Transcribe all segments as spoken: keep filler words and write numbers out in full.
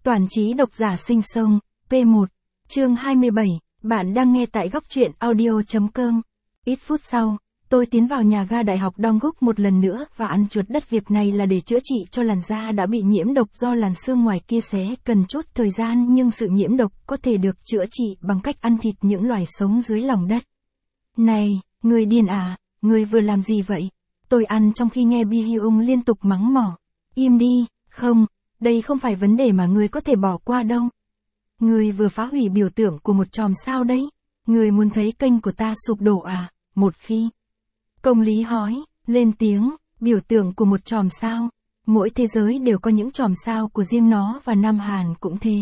Toàn trí độc giả sinh sông, P một, chương hai mươi bảy, bạn đang nghe tại góc truyện audio.com. Ít phút sau, tôi tiến vào nhà ga đại học Dongguk một lần nữa và ăn chuột đất. Việc này là để chữa trị cho làn da đã bị nhiễm độc do làn xương ngoài kia xé, cần chút thời gian nhưng sự nhiễm độc có thể được chữa trị bằng cách ăn thịt những loài sống dưới lòng đất. Này, người điên à, người vừa làm gì vậy? Tôi ăn trong khi nghe Bi Hyung liên tục mắng mỏ. Im đi, không, đây không phải vấn đề mà người có thể bỏ qua đâu. Người vừa phá hủy biểu tượng của một chòm sao đấy. Người muốn thấy kênh của ta sụp đổ à? Một khi Công lý hói, lên tiếng, biểu tượng của một chòm sao. Mỗi thế giới đều có những chòm sao của riêng nó và Nam Hàn cũng thế.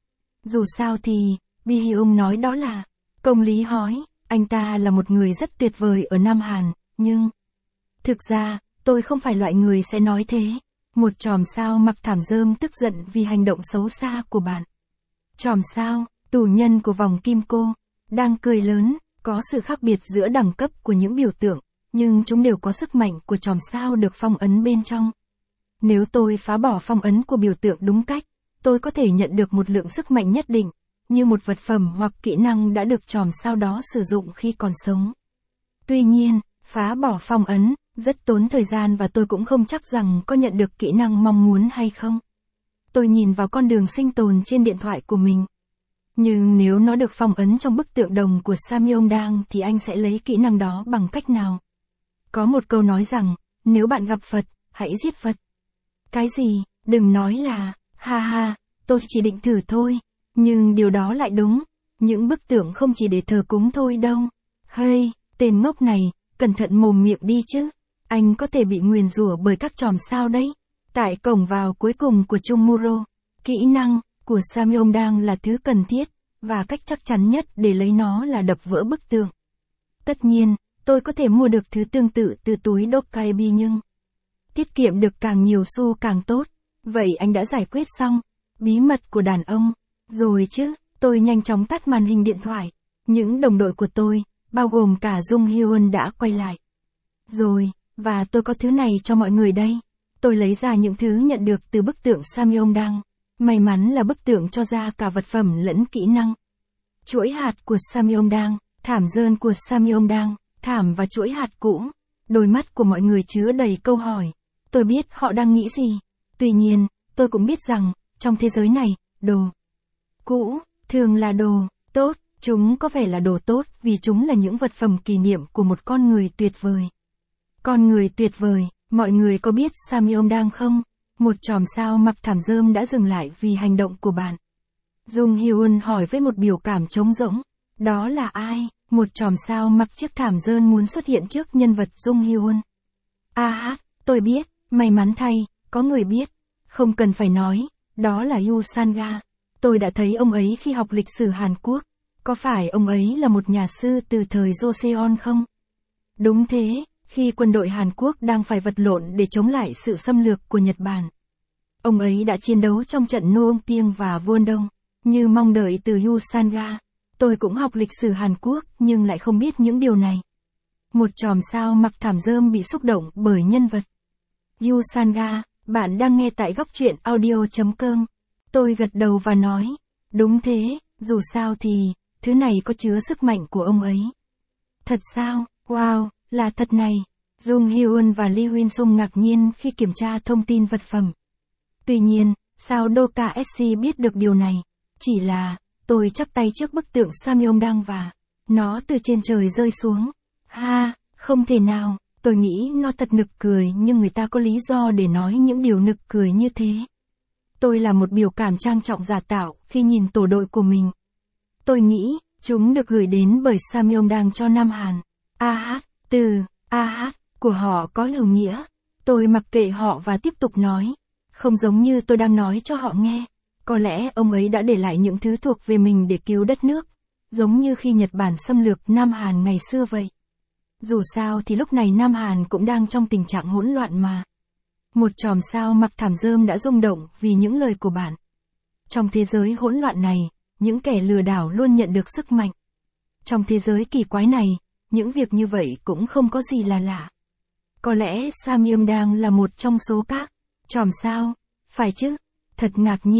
Dù sao thì, Bi Hyung nói đó là, Công lý hói, anh ta là một người rất tuyệt vời ở Nam Hàn, nhưng... Thực ra, tôi không phải loại người sẽ nói thế. Một chòm sao mặc thảm rơm tức giận vì hành động xấu xa của bạn. Chòm sao, tù nhân của vòng kim cô, đang cười lớn, có sự khác biệt giữa đẳng cấp của những biểu tượng, nhưng chúng đều có sức mạnh của chòm sao được phong ấn bên trong. Nếu tôi phá bỏ phong ấn của biểu tượng đúng cách, tôi có thể nhận được một lượng sức mạnh nhất định, như một vật phẩm hoặc kỹ năng đã được chòm sao đó sử dụng khi còn sống. Tuy nhiên, phá bỏ phong ấn rất tốn thời gian và tôi cũng không chắc rằng có nhận được kỹ năng mong muốn hay không. Tôi nhìn vào con đường sinh tồn trên điện thoại của mình. Nhưng nếu nó được phong ấn trong bức tượng đồng của Samyeongdang thì anh sẽ lấy kỹ năng đó bằng cách nào? Có một câu nói rằng, nếu bạn gặp Phật, hãy giết Phật. Cái gì? Đừng nói là, ha ha, tôi chỉ định thử thôi. Nhưng điều đó lại đúng. Những bức tượng không chỉ để thờ cúng thôi đâu. Hey, tên ngốc này, cẩn thận mồm miệng đi chứ. Anh có thể bị nguyền rủa bởi các chòm sao đấy. Tại cổng vào cuối cùng của Chungmuro, kỹ năng của Samyeongdang là thứ cần thiết, và cách chắc chắn nhất để lấy nó là đập vỡ bức tượng. Tất nhiên, tôi có thể mua được thứ tương tự từ túi Dokkaebi nhưng tiết kiệm được càng nhiều xu càng tốt. Vậy anh đã giải quyết xong bí mật của đàn ông rồi chứ? Tôi nhanh chóng tắt màn hình điện thoại. Những đồng đội của tôi, bao gồm cả Jung Hyun đã quay lại. Rồi, và tôi có thứ này cho mọi người đây. Tôi lấy ra những thứ nhận được từ bức tượng Samyeongdang. May mắn là bức tượng cho ra cả vật phẩm lẫn kỹ năng. Chuỗi hạt của Samyeongdang, thảm dơn của Samyeongdang, thảm và chuỗi hạt cũ. Đôi mắt của mọi người chứa đầy câu hỏi. Tôi biết họ đang nghĩ gì. Tuy nhiên, tôi cũng biết rằng, trong thế giới này, đồ cũ thường là đồ tốt. Chúng có vẻ là đồ tốt vì chúng là những vật phẩm kỷ niệm của một con người tuyệt vời. Con người tuyệt vời, mọi người có biết Samyeongdang không? Một chòm sao mặc thảm rơm đã dừng lại vì hành động của bạn. Jung Hyun hỏi với một biểu cảm trống rỗng. Đó là ai? Một chòm sao mặc chiếc thảm rơm muốn xuất hiện trước nhân vật Jung Hyun. A hát, tôi biết, may mắn thay, có người biết. Không cần phải nói, đó là Yu Sanga. Tôi đã thấy ông ấy khi học lịch sử Hàn Quốc. Có phải ông ấy là một nhà sư từ thời Joseon không? Đúng thế, khi quân đội Hàn Quốc đang phải vật lộn để chống lại sự xâm lược của Nhật Bản. Ông ấy đã chiến đấu trong trận Noonpiang và Wondong, như mong đợi từ Yu Sanga. Tôi cũng học lịch sử Hàn Quốc nhưng lại không biết những điều này. Một chòm sao mặc thảm rơm bị xúc động bởi nhân vật Yu Sanga. Bạn đang nghe tại góc truyện audio.com. Tôi gật đầu và nói, đúng thế, dù sao thì, thứ này có chứa sức mạnh của ông ấy. Thật sao? Wow, là thật này. Jung Hyun và Lee Huyên Sung ngạc nhiên khi kiểm tra thông tin vật phẩm. Tuy nhiên, sao Doka ét xê biết được điều này? Chỉ là, tôi chắp tay trước bức tượng Samyeongdang và nó từ trên trời rơi xuống. Ha, không thể nào, tôi nghĩ nó thật nực cười nhưng người ta có lý do để nói những điều nực cười như thế. Tôi là một biểu cảm trang trọng giả tạo khi nhìn tổ đội của mình. Tôi nghĩ, chúng được gửi đến bởi Samyeongdang cho Nam Hàn. A hát, từ A hát của họ có hữu nghĩa. Tôi mặc kệ họ và tiếp tục nói. Không giống như tôi đang nói cho họ nghe. Có lẽ ông ấy đã để lại những thứ thuộc về mình để cứu đất nước. Giống như khi Nhật Bản xâm lược Nam Hàn ngày xưa vậy. Dù sao thì lúc này Nam Hàn cũng đang trong tình trạng hỗn loạn mà. Một chòm sao mặc thảm rơm đã rung động vì những lời của bạn. Trong thế giới hỗn loạn này, những kẻ lừa đảo luôn nhận được sức mạnh. Trong thế giới kỳ quái này, những việc như vậy cũng không có gì là lạ. Có lẽ Samyeongdang là một trong số các chòm sao, phải chứ? Thật ngạc nhiên,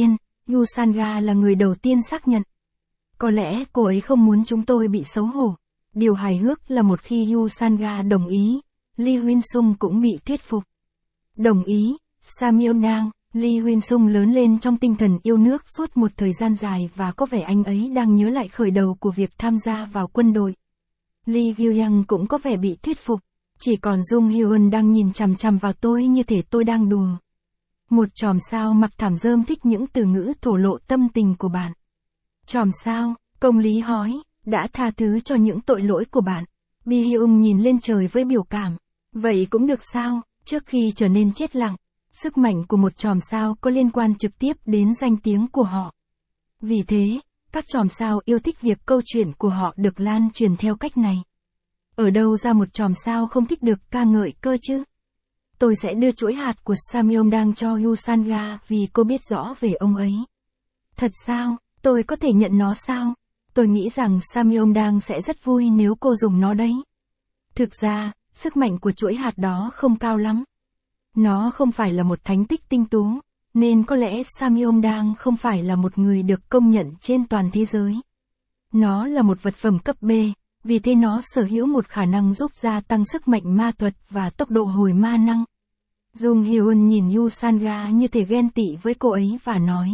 Yusanga là người đầu tiên xác nhận. Có lẽ cô ấy không muốn chúng tôi bị xấu hổ. Điều hài hước là một khi Yusanga đồng ý, Lee Huyên Sung cũng bị thuyết phục. Đồng ý, Samyeon-dang, Lee Huyên Sung lớn lên trong tinh thần yêu nước suốt một thời gian dài và có vẻ anh ấy đang nhớ lại khởi đầu của việc tham gia vào quân đội. Lee Gyu-young cũng có vẻ bị thuyết phục, chỉ còn Jung Hyun đang nhìn chằm chằm vào tôi như thể tôi đang đùa. Một chòm sao mặc thảm rơm thích những từ ngữ thổ lộ tâm tình của bạn. Chòm sao, công lý hỏi, đã tha thứ cho những tội lỗi của bạn. Bi Hyung nhìn lên trời với biểu cảm. Vậy cũng được sao, trước khi trở nên chết lặng, sức mạnh của một chòm sao có liên quan trực tiếp đến danh tiếng của họ. Vì thế, các chòm sao yêu thích việc câu chuyện của họ được lan truyền theo cách này. Ở đâu ra một chòm sao không thích được ca ngợi cơ chứ? Tôi sẽ đưa chuỗi hạt của Samyeon-dang cho Yusanga vì cô biết rõ về ông ấy. Thật sao, tôi có thể nhận nó sao? Tôi nghĩ rằng Samyeon-dang sẽ rất vui nếu cô dùng nó đấy. Thực ra, sức mạnh của chuỗi hạt đó không cao lắm. Nó không phải là một thánh tích tinh tú, nên có lẽ Samyeon-dang không phải là một người được công nhận trên toàn thế giới. Nó là một vật phẩm cấp B, vì thế nó sở hữu một khả năng giúp gia tăng sức mạnh ma thuật và tốc độ hồi ma năng. Jung Hyun nhìn Yusanga như thể ghen tị với cô ấy và nói.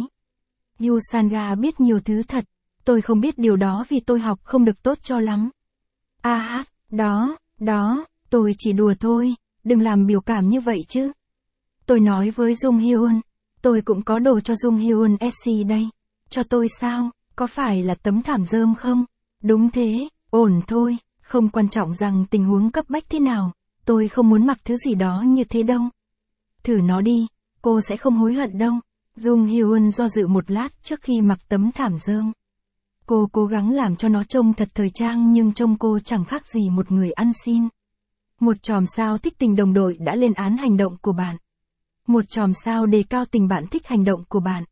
Yusanga biết nhiều thứ thật, tôi không biết điều đó vì tôi học không được tốt cho lắm. À hát, đó, đó, tôi chỉ đùa thôi, đừng làm biểu cảm như vậy chứ. Tôi nói với Jung Hyun, tôi cũng có đồ cho Jung Hyun ét xê đây. Cho tôi sao, có phải là tấm thảm rơm không? Đúng thế, ổn thôi, không quan trọng rằng tình huống cấp bách thế nào, tôi không muốn mặc thứ gì đó như thế đâu. Thử nó đi, cô sẽ không hối hận đâu. Jung Hyun do dự một lát trước khi mặc tấm thảm rơm. Cô cố gắng làm cho nó trông thật thời trang nhưng trông cô chẳng khác gì một người ăn xin. Một chòm sao thích tình đồng đội đã lên án hành động của bạn. Một chòm sao đề cao tình bạn thích hành động của bạn.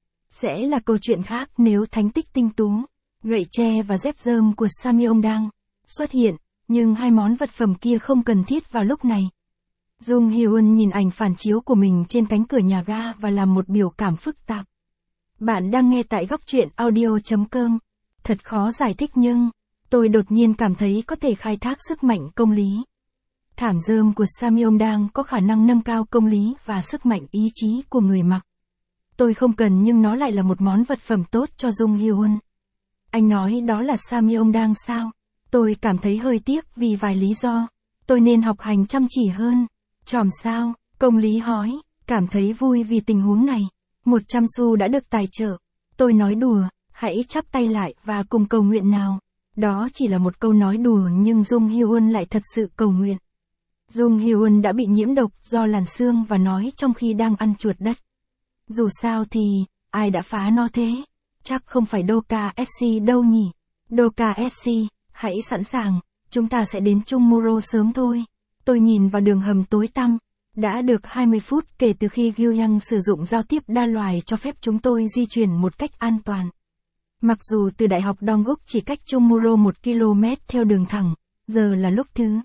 Sẽ là câu chuyện khác nếu thánh tích tinh tú, gậy tre và dép rơm của Samyeon-dang xuất hiện, nhưng hai món vật phẩm kia không cần thiết vào lúc này. Jung Hyun nhìn ảnh phản chiếu của mình trên cánh cửa nhà ga và làm một biểu cảm phức tạp. Bạn đang nghe tại góc truyện audio chấm com. Thật khó giải thích nhưng, tôi đột nhiên cảm thấy có thể khai thác sức mạnh công lý. Thảm rơm của Samyeon-dang có khả năng nâng cao công lý và sức mạnh ý chí của người mặc. Tôi không cần nhưng nó lại là một món vật phẩm tốt cho Jung Hyun. Anh nói đó là Samyeon-dang sao? Tôi cảm thấy hơi tiếc vì vài lý do. Tôi nên học hành chăm chỉ hơn. Chòm sao, công lý hỏi, cảm thấy vui vì tình huống này. một trăm xu đã được tài trợ. Tôi nói đùa, hãy chắp tay lại và cùng cầu nguyện nào. Đó chỉ là một câu nói đùa nhưng Jung Hyun lại thật sự cầu nguyện. Jung Hyun đã bị nhiễm độc do làn xương và nói trong khi đang ăn chuột đất. Dù sao thì, ai đã phá nó thế? Chắc không phải Doka ét xê đâu nhỉ? Doka ét xê, hãy sẵn sàng, chúng ta sẽ đến Chungmuro sớm thôi. Tôi nhìn vào đường hầm tối tăm. Đã được hai mươi phút kể từ khi Gyu-young sử dụng giao tiếp đa loài cho phép chúng tôi di chuyển một cách an toàn. Mặc dù từ Đại học Dongguk chỉ cách Chungmuro một ki lô mét theo đường thẳng, giờ là lúc thứ.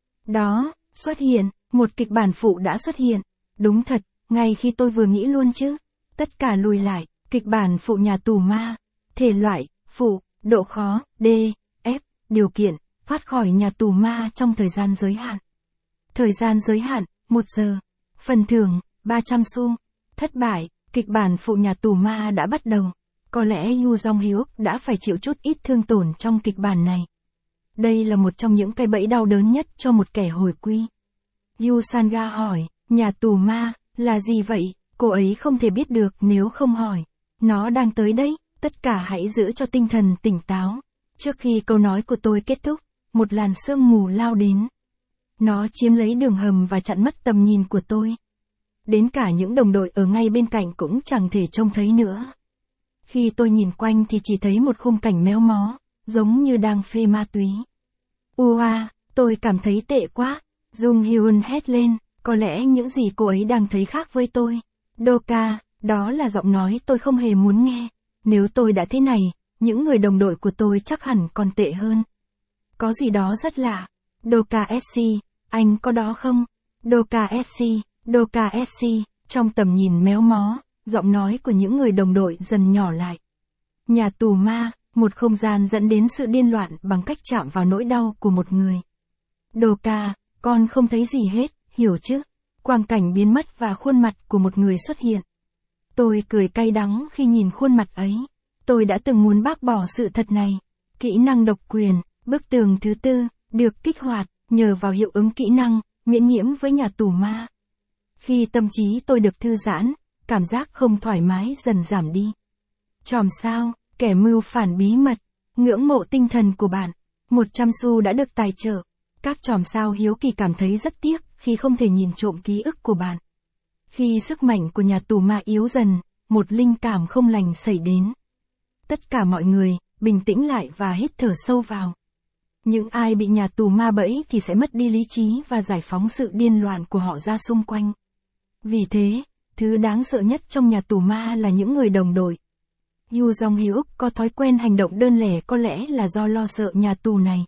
Đó, xuất hiện, một kịch bản phụ đã xuất hiện. Đúng thật, ngay khi tôi vừa nghĩ luôn chứ. Tất cả lùi lại, kịch bản phụ nhà tù ma. Thể loại, phụ, độ khó, D, F, điều kiện, thoát khỏi nhà tù ma trong thời gian giới hạn. Thời gian giới hạn, một giờ. Phần thưởng, ba trăm xu. Thất bại, kịch bản phụ nhà tù ma đã bắt đầu. Có lẽ Yu Jong-hyuk đã phải chịu chút ít thương tổn trong kịch bản này. Đây là một trong những cái bẫy đau đớn nhất cho một kẻ hồi quy. Yu Sanga hỏi, nhà tù ma, là gì vậy? Cô ấy không thể biết được nếu không hỏi. Nó đang tới đấy, tất cả hãy giữ cho tinh thần tỉnh táo. Trước khi câu nói của tôi kết thúc, một làn sương mù lao đến. Nó chiếm lấy đường hầm và chặn mất tầm nhìn của tôi. Đến cả những đồng đội ở ngay bên cạnh cũng chẳng thể trông thấy nữa. Khi tôi nhìn quanh thì chỉ thấy một khung cảnh méo mó, giống như đang phê ma túy. Ua, tôi cảm thấy tệ quá. Jung Hyun hét lên, có lẽ những gì cô ấy đang thấy khác với tôi. Doka, đó là giọng nói tôi không hề muốn nghe. Nếu tôi đã thế này, những người đồng đội của tôi chắc hẳn còn tệ hơn. Có gì đó rất lạ. Doka ét xê, anh có đó không? Doka ét xê, Doka ét xê, trong tầm nhìn méo mó, giọng nói của những người đồng đội dần nhỏ lại. Nhà tù ma, một không gian dẫn đến sự điên loạn bằng cách chạm vào nỗi đau của một người. Đồ ca, con không thấy gì hết, hiểu chứ? Quang cảnh biến mất và khuôn mặt của một người xuất hiện. Tôi cười cay đắng khi nhìn khuôn mặt ấy. Tôi đã từng muốn bác bỏ sự thật này. Kỹ năng độc quyền, bức tường thứ tư, được kích hoạt, nhờ vào hiệu ứng kỹ năng, miễn nhiễm với nhà tù ma. Khi tâm trí tôi được thư giãn, cảm giác không thoải mái dần giảm đi. Chòm sao, kẻ mưu phản bí mật, ngưỡng mộ tinh thần của bạn. một trăm xu đã được tài trợ. Các chòm sao hiếu kỳ cảm thấy rất tiếc khi không thể nhìn trộm ký ức của bạn. Khi sức mạnh của nhà tù ma yếu dần, một linh cảm không lành xảy đến. Tất cả mọi người, bình tĩnh lại và hít thở sâu vào. Những ai bị nhà tù ma bẫy thì sẽ mất đi lý trí và giải phóng sự điên loạn của họ ra xung quanh. Vì thế, thứ đáng sợ nhất trong nhà tù ma là những người đồng đội. Yu Jong-hyuk có thói quen hành động đơn lẻ có lẽ là do lo sợ nhà tù này.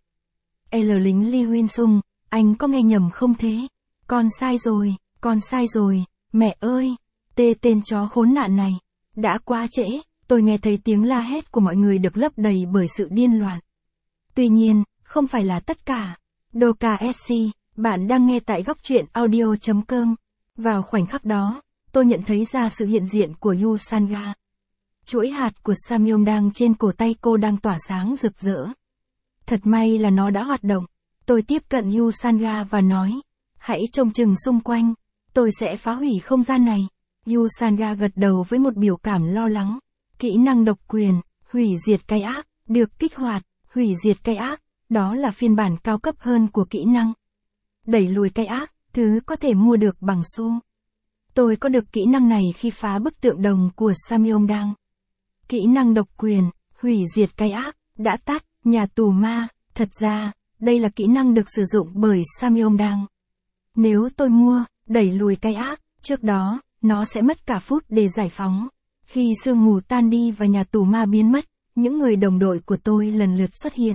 L lính Lee Huyên Sung, anh có nghe nhầm không thế? Con sai rồi, con sai rồi, mẹ ơi, tê tên chó khốn nạn này. Đã quá trễ, tôi nghe thấy tiếng la hét của mọi người được lấp đầy bởi sự điên loạn. Tuy nhiên, không phải là tất cả. Doka ét xê, bạn đang nghe tại góc truyện audio chấm com. Vào khoảnh khắc đó, tôi nhận thấy ra sự hiện diện của Yu Sanga. Chuỗi hạt của Samyongdang trên cổ tay cô đang tỏa sáng rực rỡ. Thật may là nó đã hoạt động. Tôi tiếp cận Yu Sanga và nói, hãy trông chừng xung quanh, tôi sẽ phá hủy không gian này. Yu Sanga gật đầu với một biểu cảm lo lắng. Kỹ năng độc quyền, hủy diệt cái ác, được kích hoạt, hủy diệt cái ác, đó là phiên bản cao cấp hơn của kỹ năng. Đẩy lùi cái ác, thứ có thể mua được bằng xu. Tôi có được kỹ năng này khi phá bức tượng đồng của Samyongdang. Kỹ năng độc quyền, hủy diệt cái ác, đã tắt, nhà tù ma, thật ra, đây là kỹ năng được sử dụng bởi Samyongdang. Nếu tôi mua, đẩy lùi cái ác, trước đó, nó sẽ mất cả phút để giải phóng. Khi sương mù tan đi và nhà tù ma biến mất, những người đồng đội của tôi lần lượt xuất hiện.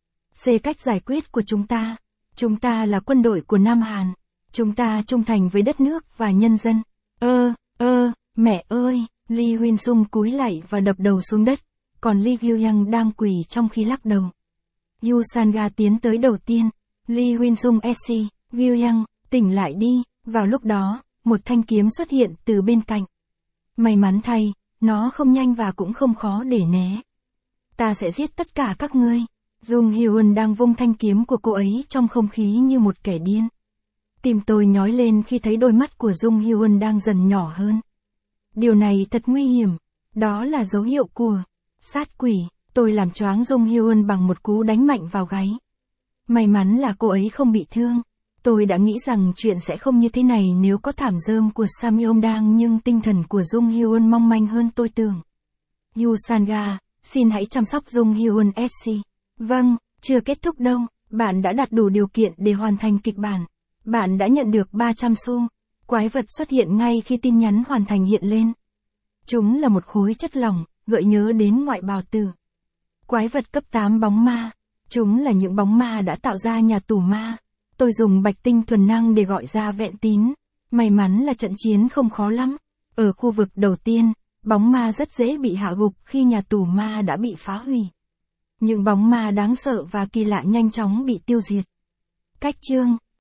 C cách giải quyết của chúng ta. Chúng ta là quân đội của Nam Hàn. Chúng ta trung thành với đất nước và nhân dân. Ơ, ơ, mẹ ơi, Lee Huyên Sung cúi lạy và đập đầu xuống đất, còn Lee Gyu-young đang quỳ trong khi lắc đầu. Yu Sanga tiến tới đầu tiên. Lee Huyên Sung ét xê, Gyu-young, tỉnh lại đi. Vào lúc đó, một thanh kiếm xuất hiện từ bên cạnh. May mắn thay, nó không nhanh và cũng không khó để né. Ta sẽ giết tất cả các ngươi. Jung Hyun đang vung thanh kiếm của cô ấy trong không khí như một kẻ điên. Tim tôi nhói lên khi thấy đôi mắt của Jung Hyun đang dần nhỏ hơn. Điều này thật nguy hiểm. Đó là dấu hiệu của sát quỷ. Tôi làm choáng Jung Hyun bằng một cú đánh mạnh vào gáy. May mắn là cô ấy không bị thương. Tôi đã nghĩ rằng chuyện sẽ không như thế này nếu có thảm rơm của Samyongdang, nhưng tinh thần của Jung Hyun mong manh hơn tôi tưởng. Yu Sanga, xin hãy chăm sóc Jung Hyun ét xê. Vâng, chưa kết thúc đâu, bạn đã đạt đủ điều kiện để hoàn thành kịch bản. Bạn đã nhận được ba trăm xu. Quái vật xuất hiện ngay khi tin nhắn hoàn thành hiện lên. Chúng là một khối chất lỏng, gợi nhớ đến ngoại bào tử. Quái vật cấp tám bóng ma. Chúng là những bóng ma đã tạo ra nhà tù ma. Tôi dùng bạch tinh thuần năng để gọi ra vẹn tín. May mắn là trận chiến không khó lắm. Ở khu vực đầu tiên, bóng ma rất dễ bị hạ gục khi nhà tù ma đã bị phá hủy. Những bóng ma đáng sợ và kỳ lạ nhanh chóng bị tiêu diệt. Cách chương